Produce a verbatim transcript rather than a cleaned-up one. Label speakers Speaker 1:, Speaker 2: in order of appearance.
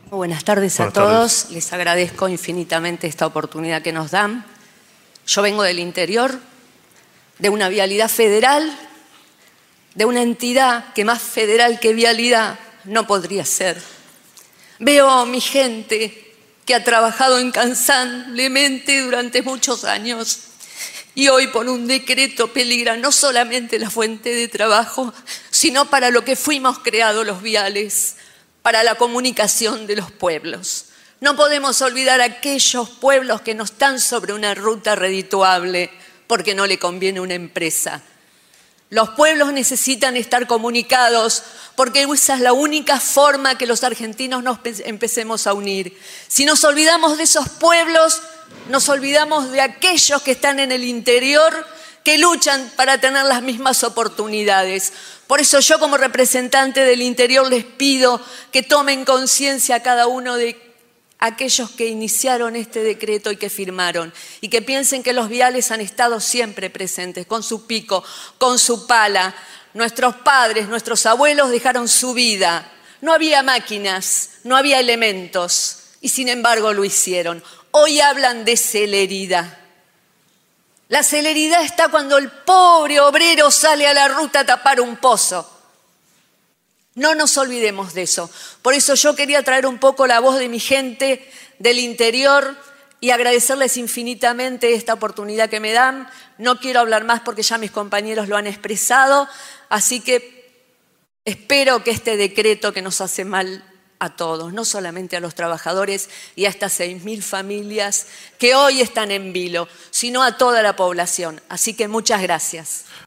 Speaker 1: Buenas tardes a
Speaker 2: Buenas
Speaker 1: todos.
Speaker 2: tardes.
Speaker 1: Les agradezco infinitamente esta oportunidad que nos dan. Yo vengo del interior, de una vialidad federal, de una entidad que más federal que vialidad no podría ser. Veo a mi gente que ha trabajado incansablemente durante muchos años y hoy por un decreto peligra no solamente la fuente de trabajo, sino para lo que fuimos creados los viales, para la comunicación de los pueblos. No podemos olvidar a aquellos pueblos que no están sobre una ruta redituable porque no le conviene una empresa. Los pueblos necesitan estar comunicados porque esa es la única forma que los argentinos nos empecemos a unir. Si nos olvidamos de esos pueblos, nos olvidamos de aquellos que están en el interior, que luchan para tener las mismas oportunidades. Por eso yo como representante del interior les pido que tomen conciencia cada uno de aquellos que iniciaron este decreto y que firmaron, y que piensen que los viales han estado siempre presentes, con su pico, con su pala. Nuestros padres, nuestros abuelos dejaron su vida. No había máquinas, no había elementos, y sin embargo lo hicieron. Hoy hablan de celeridad. La celeridad está cuando el pobre obrero sale a la ruta a tapar un pozo. No nos olvidemos de eso. Por eso yo quería traer un poco la voz de mi gente del interior y agradecerles infinitamente esta oportunidad que me dan. No quiero hablar más porque ya mis compañeros lo han expresado, así que espero que este decreto que nos hace mal a todos, no solamente a los trabajadores y a estas seis mil familias que hoy están en vilo, sino a toda la población. Así que muchas gracias.